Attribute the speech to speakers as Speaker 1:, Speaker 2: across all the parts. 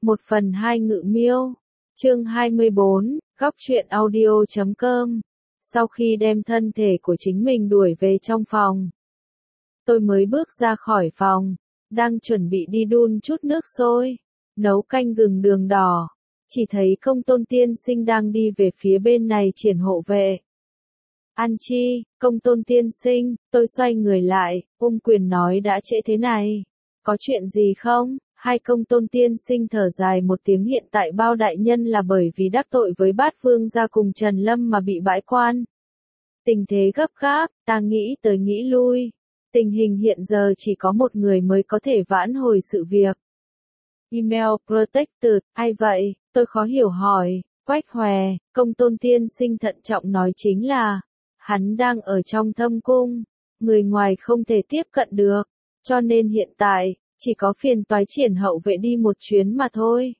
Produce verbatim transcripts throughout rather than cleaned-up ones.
Speaker 1: Một phần hai ngự miêu. Chương hai mươi bốn, góc truyện audio chấm com. Sau khi đem thân thể của chính mình đuổi về trong phòng, tôi mới bước ra khỏi phòng, đang chuẩn bị đi đun chút nước sôi, nấu canh gừng đường đỏ. Chỉ thấy Công Tôn tiên sinh đang đi về phía bên này triển hộ vệ. An Chi, Công Tôn tiên sinh, tôi xoay người lại, ôm quyền nói đã trễ thế này. Có chuyện gì không? Hai Công Tôn tiên sinh thở dài một tiếng, hiện tại Bao đại nhân là bởi vì đắc tội với Bát Vương gia cùng Trần Lâm mà bị bãi quan. Tình thế gấp gáp, ta nghĩ tới nghĩ lui. Tình hình hiện giờ chỉ có một người mới có thể vãn hồi sự việc. Email Protected, ai vậy? Tôi khó hiểu hỏi. Quách Hòe, Công Tôn tiên sinh thận trọng nói chính là, hắn đang ở trong thâm cung, người ngoài không thể tiếp cận được, cho nên hiện tại, chỉ có phiền toái triển hậu vệ đi một chuyến mà thôi.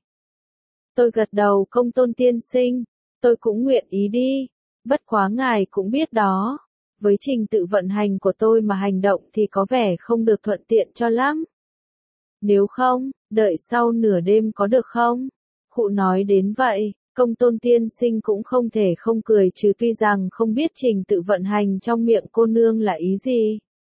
Speaker 1: Tôi gật đầu, Công Tôn tiên sinh, tôi cũng nguyện ý đi, bất quá ngài cũng biết đó, với trình tự vận hành của tôi mà hành động thì có vẻ không được thuận tiện cho lắm. Nếu không, đợi sau nửa đêm có được không? Khụ nói đến vậy, Công Tôn tiên sinh cũng không thể không cười trừ, tuy rằng không biết trình tự vận hành trong miệng cô nương là ý gì.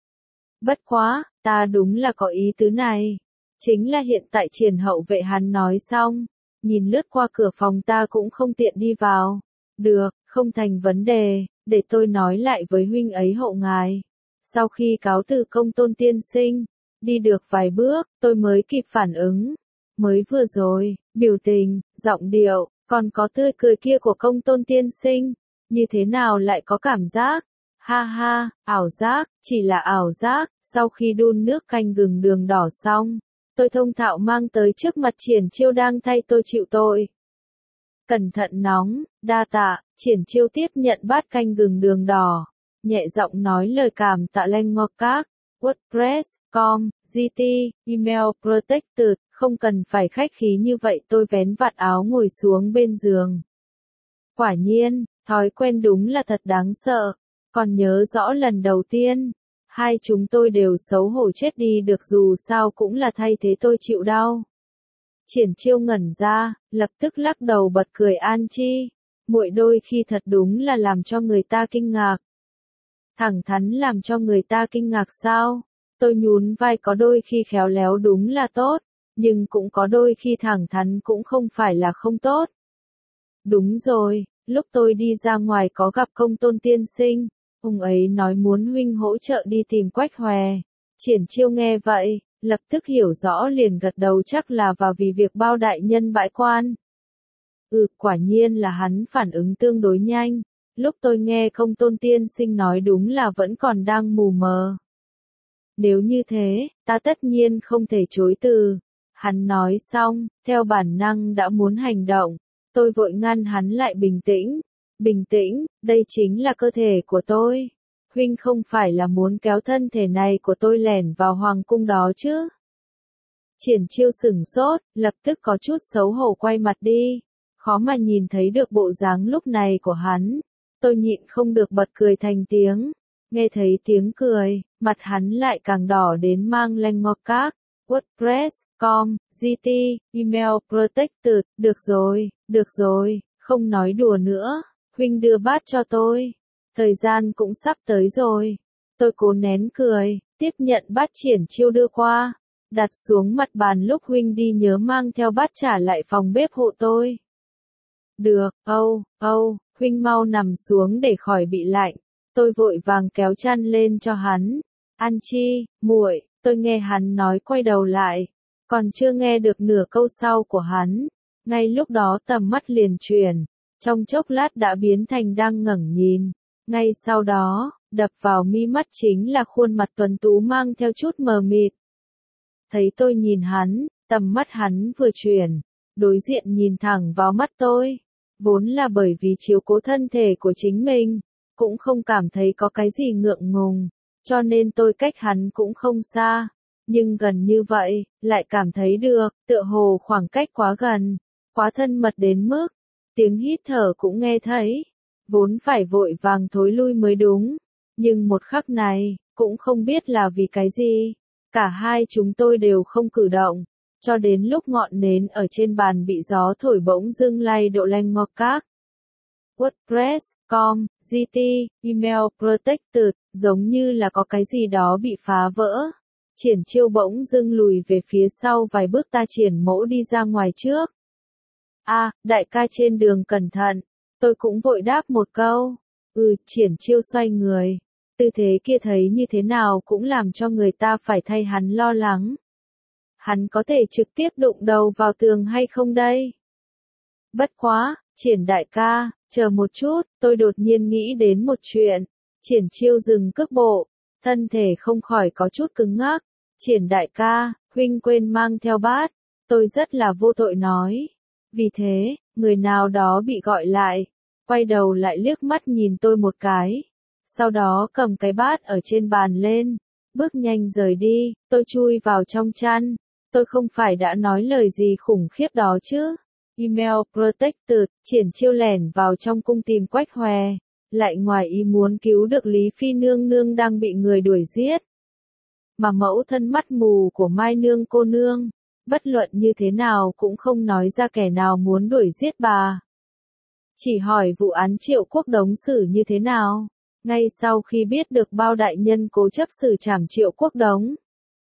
Speaker 1: Bất quá, ta đúng là có ý tứ này. Chính là hiện tại triển hậu vệ hắn nói xong, nhìn lướt qua cửa phòng ta cũng không tiện đi vào. Được, không thành vấn đề, để tôi nói lại với huynh ấy hộ ngài. Sau khi cáo từ Công Tôn tiên sinh, đi được vài bước, tôi mới kịp phản ứng. Mới vừa rồi, biểu tình, giọng điệu, còn có tươi cười kia của Công Tôn tiên sinh, như thế nào lại có cảm giác? Ha ha, ảo giác, chỉ là ảo giác. Sau khi đun nước canh gừng đường đỏ xong, tôi thông thạo mang tới trước mặt Triển Chiêu đang thay tôi chịu tội. Cẩn thận nóng, đa tạ. Triển Chiêu tiếp nhận bát canh gừng đường đỏ, nhẹ giọng nói lời cảm tạ. Lanh Ngọc Các, WordPress, com, giê tê, Email Protected, không cần phải khách khí như vậy. Tôi vén vạt áo ngồi xuống bên giường. Quả nhiên, thói quen đúng là thật đáng sợ. Còn nhớ rõ lần đầu tiên, hai chúng tôi đều xấu hổ chết đi được, dù sao cũng là thay thế tôi chịu đau. Triển Chiêu ngẩn ra, lập tức lắc đầu bật cười. An Chi, muội đôi khi thật đúng là làm cho người ta kinh ngạc. Thẳng thắn làm cho người ta kinh ngạc sao? Tôi nhún vai, có đôi khi khéo léo đúng là tốt, nhưng cũng có đôi khi thẳng thắn cũng không phải là không tốt. Đúng rồi, lúc tôi đi ra ngoài có gặp Công Tôn tiên sinh, ông ấy nói muốn huynh hỗ trợ đi tìm Quách Hòe. Triển Chiêu nghe vậy, lập tức hiểu rõ liền gật đầu, chắc là vào vì việc Bao đại nhân bãi quan. Ừ, quả nhiên là hắn phản ứng tương đối nhanh. Lúc tôi nghe Công Tôn tiên sinh nói đúng là vẫn còn đang mù mờ. Nếu như thế, ta tất nhiên không thể chối từ. Hắn nói xong, theo bản năng đã muốn hành động. Tôi vội ngăn hắn lại. Bình tĩnh, bình tĩnh, đây chính là cơ thể của tôi. Huynh không phải là muốn kéo thân thể này của tôi lẻn vào hoàng cung đó chứ? Triển Chiêu sửng sốt, lập tức có chút xấu hổ quay mặt đi. Khó mà nhìn thấy được bộ dáng lúc này của hắn. Tôi nhịn không được bật cười thành tiếng. Nghe thấy tiếng cười, mặt hắn lại càng đỏ đến mang lanh ngọc các. WordPress, com, giê tê, Email Protected, được rồi, được rồi, không nói đùa nữa, huynh đưa bát cho tôi. Thời gian cũng sắp tới rồi. Tôi cố nén cười, tiếp nhận bát Triển Chiêu đưa qua, đặt xuống mặt bàn. Lúc huynh đi nhớ mang theo bát trả lại phòng bếp hộ tôi. Được, âu, âu, huynh mau nằm xuống để khỏi bị lạnh. Tôi vội vàng kéo chăn lên cho hắn. An Chi, muội, tôi nghe hắn nói, quay đầu lại, còn chưa nghe được nửa câu sau của hắn. Ngay lúc đó tầm mắt liền chuyển, trong chốc lát đã biến thành đang ngẩng nhìn. Ngay sau đó, đập vào mi mắt chính là khuôn mặt tuấn tú mang theo chút mờ mịt. Thấy tôi nhìn hắn, tầm mắt hắn vừa chuyển, đối diện nhìn thẳng vào mắt tôi. Vốn là bởi vì chiếu cố thân thể của chính mình, cũng không cảm thấy có cái gì ngượng ngùng, cho nên tôi cách hắn cũng không xa. Nhưng gần như vậy, lại cảm thấy được, tựa hồ khoảng cách quá gần, quá thân mật đến mức, tiếng hít thở cũng nghe thấy. Vốn phải vội vàng thối lui mới đúng, nhưng một khắc này, cũng không biết là vì cái gì, cả hai chúng tôi đều không cử động, cho đến lúc ngọn nến ở trên bàn bị gió thổi bỗng dưng lay độ leng ngọc các. WordPress, com, giê tê, Email Protected, giống như là có cái gì đó bị phá vỡ. Triển Chiêu bỗng dưng lùi về phía sau vài bước, ta triển mẫu đi ra ngoài trước. A, à, đại ca trên đường cẩn thận. Tôi cũng vội đáp một câu. Ừ, Triển Chiêu xoay người. Tư thế kia thấy như thế nào cũng làm cho người ta phải thay hắn lo lắng. Hắn có thể trực tiếp đụng đầu vào tường hay không đây? Bất quá, Triển đại ca, chờ một chút, tôi đột nhiên nghĩ đến một chuyện. Triển Chiêu dừng cước bộ, thân thể không khỏi có chút cứng ngắc. Triển đại ca, huynh quên mang theo bát. Tôi rất là vô tội nói. Vì thế, người nào đó bị gọi lại, quay đầu lại liếc mắt nhìn tôi một cái. Sau đó cầm cái bát ở trên bàn lên, bước nhanh rời đi. Tôi chui vào trong chăn. Tôi không phải đã nói lời gì khủng khiếp đó chứ. Email Protected, Triển Chiêu lẻn vào trong cung tìm Quách Hòe, lại ngoài ý muốn cứu được Lý Phi nương nương đang bị người đuổi giết. Mà mẫu thân mắt mù của Mai nương cô nương, bất luận như thế nào cũng không nói ra kẻ nào muốn đuổi giết bà. Chỉ hỏi vụ án Triệu Quốc Đống xử như thế nào, ngay sau khi biết được bao đại nhân cố chấp xử trảm Triệu Quốc Đống.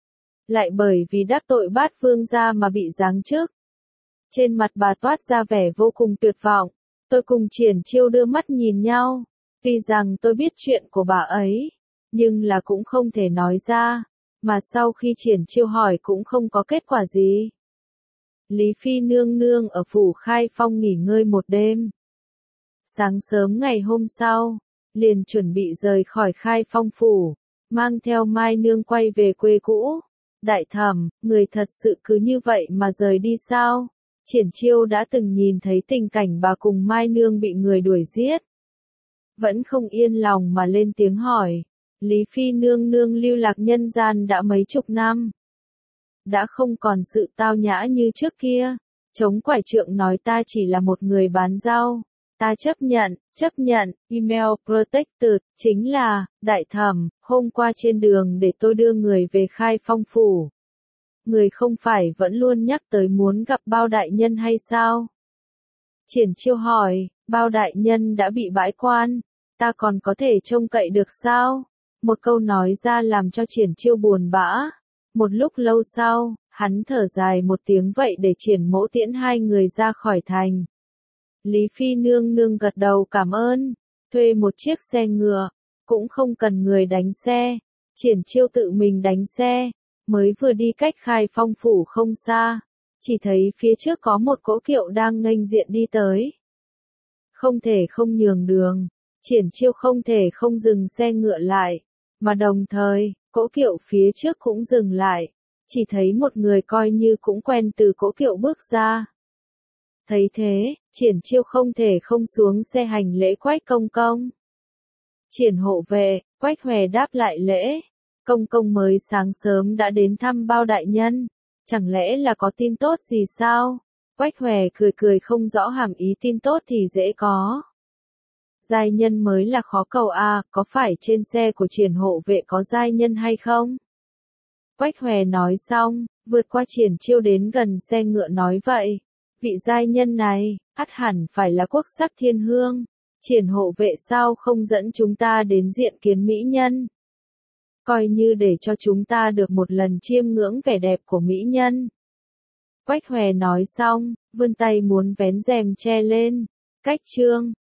Speaker 1: Lại bởi vì đắc tội Bát Vương gia mà bị giáng chức. Trên mặt bà toát ra vẻ vô cùng tuyệt vọng. Tôi cùng Triển Chiêu đưa mắt nhìn nhau. Tuy rằng tôi biết chuyện của bà ấy, nhưng là cũng không thể nói ra. Mà sau khi Triển Chiêu hỏi cũng không có kết quả gì. Lý Phi nương nương ở phủ Khai Phong nghỉ ngơi một đêm. Sáng sớm ngày hôm sau, liền chuẩn bị rời khỏi Khai Phong phủ, mang theo Mai nương quay về quê cũ. Đại thẩm, người thật sự cứ như vậy mà rời đi sao? Triển Chiêu đã từng nhìn thấy tình cảnh bà cùng Mai nương bị người đuổi giết. Vẫn không yên lòng mà lên tiếng hỏi. Lý Phi nương nương lưu lạc nhân gian đã mấy chục năm. Đã không còn sự tao nhã như trước kia. Chống quải trượng nói ta chỉ là một người bán rau. Ta chấp nhận, chấp nhận. Email Protected, chính là, đại thẩm, hôm qua trên đường để tôi đưa người về Khai Phong phủ. Người không phải vẫn luôn nhắc tới muốn gặp bao đại nhân hay sao? Triển Chiêu hỏi, bao đại nhân đã bị bãi quan, ta còn có thể trông cậy được sao? Một câu nói ra làm cho Triển Chiêu buồn bã. Một lúc lâu sau, hắn thở dài một tiếng vậy để Triển Mỗ tiễn hai người ra khỏi thành. Lý Phi nương nương gật đầu cảm ơn, thuê một chiếc xe ngựa, cũng không cần người đánh xe. Triển Chiêu tự mình đánh xe, mới vừa đi cách Khai Phong phủ không xa, chỉ thấy phía trước có một cỗ kiệu đang nghênh diện đi tới. Không thể không nhường đường, Triển Chiêu không thể không dừng xe ngựa lại, mà đồng thời, cỗ kiệu phía trước cũng dừng lại, chỉ thấy một người coi như cũng quen từ cỗ kiệu bước ra. Thấy thế, Triển Chiêu không thể không xuống xe hành lễ Quách công công. Triển hộ vệ, Quách Hòe đáp lại lễ. Công công mới sáng sớm đã đến thăm bao đại nhân, chẳng lẽ là có tin tốt gì sao? Quách Hòe cười cười không rõ hàm ý tin tốt thì dễ có. Giai nhân mới là khó cầu a, à, có phải trên xe của Triển hộ vệ có giai nhân hay không? Quách Hòe nói xong, vượt qua Triển Chiêu đến gần xe ngựa nói vậy. Vị giai nhân này, ắt hẳn phải là quốc sắc thiên hương. Triển hộ vệ sao không dẫn chúng ta đến diện kiến mỹ nhân? Coi như để cho chúng ta được một lần chiêm ngưỡng vẻ đẹp của mỹ nhân. Quách Hòe nói xong, vươn tay muốn vén rèm che lên. Cách chương